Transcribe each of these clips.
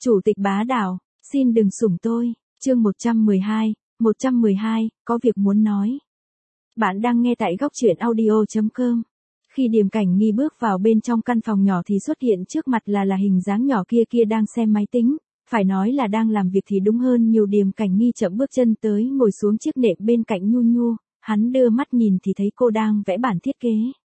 Chủ tịch bá đạo, xin đừng sủng tôi, chương 112, có việc muốn nói. Bạn đang nghe tại góc truyện audio.com. Khi Điềm Cảnh Nghi bước vào bên trong căn phòng nhỏ thì xuất hiện trước mặt là hình dáng nhỏ kia đang xem máy tính, phải nói là đang làm việc thì đúng hơn nhiều. Điềm Cảnh Nghi chậm bước chân tới ngồi xuống chiếc nệm bên cạnh Nhu Nhu, hắn đưa mắt nhìn thì thấy cô đang vẽ bản thiết kế.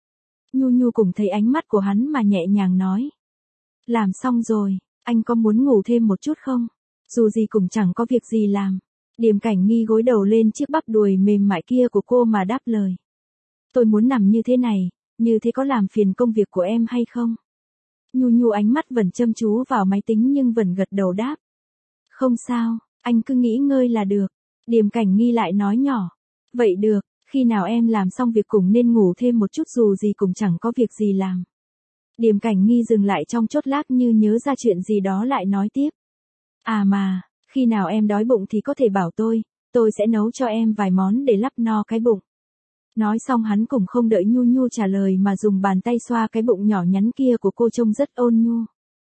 Nhu Nhu cùng thấy ánh mắt của hắn mà nhẹ nhàng nói. Làm xong rồi, anh có muốn ngủ thêm một chút không? Dù gì cũng chẳng có việc gì làm. Điềm Cảnh Nghi gối đầu lên chiếc bắp đùi mềm mại kia của cô mà đáp lời. Tôi muốn nằm như thế này, như thế có làm phiền công việc của em hay không? Nhu Nhu ánh mắt vẫn chăm chú vào máy tính nhưng vẫn gật đầu đáp. Không sao, anh cứ nghỉ ngơi là được. Điềm Cảnh Nghi lại nói nhỏ. Vậy được, khi nào em làm xong việc cũng nên ngủ thêm một chút, dù gì cũng chẳng có việc gì làm. Điềm Cảnh Nghi dừng lại trong chốc lát như nhớ ra chuyện gì đó lại nói tiếp. À mà, khi nào em đói bụng thì có thể bảo tôi sẽ nấu cho em vài món để lấp no cái bụng. Nói xong hắn cũng không đợi Nhu Nhu trả lời mà dùng bàn tay xoa cái bụng nhỏ nhắn kia của cô trông rất ôn nhu.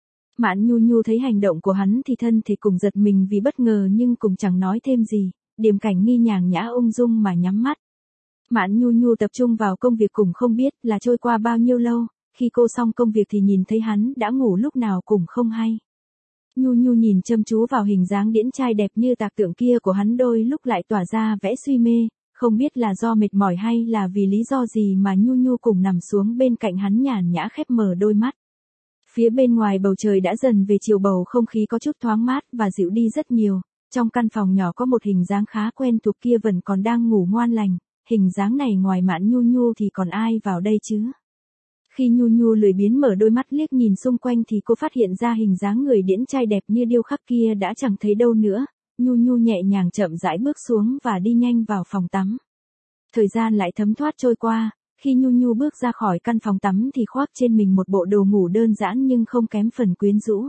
Mạn Nhu Nhu thấy hành động của hắn thì thân thể cùng giật mình vì bất ngờ nhưng cũng chẳng nói thêm gì. Điềm Cảnh Nghi nhàn nhã ung dung mà nhắm mắt. Mạn Nhu Nhu tập trung vào công việc cũng không biết là trôi qua bao nhiêu lâu, khi cô xong công việc thì nhìn thấy hắn đã ngủ lúc nào cũng không hay. Nhu Nhu nhìn chăm chú vào hình dáng điển trai đẹp như tạc tượng kia của hắn, đôi lúc lại tỏa ra vẻ suy mê, không biết là do mệt mỏi hay là vì lý do gì mà Nhu Nhu cùng nằm xuống bên cạnh hắn nhàn nhã khép mở đôi mắt. Phía bên ngoài bầu trời đã dần về chiều, bầu không khí có chút thoáng mát và dịu đi rất nhiều. Trong căn phòng nhỏ có một hình dáng khá quen thuộc kia vẫn còn đang ngủ ngoan lành, hình dáng này ngoài Mạn Nhu Nhu thì còn ai vào đây chứ? Khi Nhu Nhu lười biếng mở đôi mắt liếc nhìn xung quanh thì cô phát hiện ra hình dáng người điển trai đẹp như điêu khắc kia đã chẳng thấy đâu nữa. Nhu Nhu nhẹ nhàng chậm rãi bước xuống và đi nhanh vào phòng tắm. Thời gian lại thấm thoát trôi qua, khi Nhu Nhu bước ra khỏi căn phòng tắm thì khoác trên mình một bộ đồ ngủ đơn giản nhưng không kém phần quyến rũ.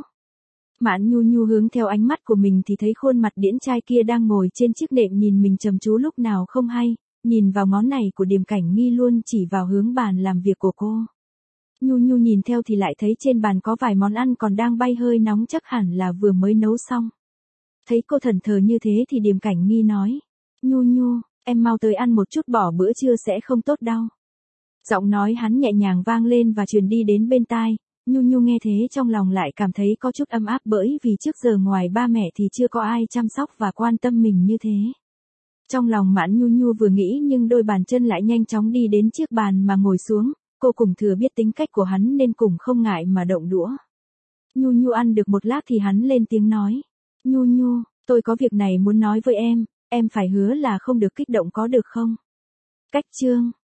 Mạn Nhu Nhu hướng theo ánh mắt của mình thì thấy khuôn mặt điển trai kia đang ngồi trên chiếc nệm nhìn mình chăm chú lúc nào không hay, nhìn vào ngón này của Điềm Cảnh Nghi luôn chỉ vào hướng bàn làm việc của cô. Nhu Nhu nhìn theo thì lại thấy trên bàn có vài món ăn còn đang bay hơi nóng, chắc hẳn là vừa mới nấu xong. Thấy cô thẫn thờ như thế thì Điềm Cảnh Nghi nói. Nhu Nhu, em mau tới ăn một chút, bỏ bữa trưa sẽ không tốt đâu. Giọng nói hắn nhẹ nhàng vang lên và truyền đi đến bên tai. Nhu Nhu nghe thế trong lòng lại cảm thấy có chút ấm áp, bởi vì trước giờ ngoài ba mẹ thì chưa có ai chăm sóc và quan tâm mình như thế. Trong lòng Mạn Nhu Nhu vừa nghĩ nhưng đôi bàn chân lại nhanh chóng đi đến chiếc bàn mà ngồi xuống. Cô cùng thừa biết tính cách của hắn nên cũng không ngại mà động đũa. Nhu Nhu ăn được một lát thì hắn lên tiếng nói. Nhu Nhu, tôi có việc này muốn nói với em phải hứa là không được kích động có được không? Cách chương.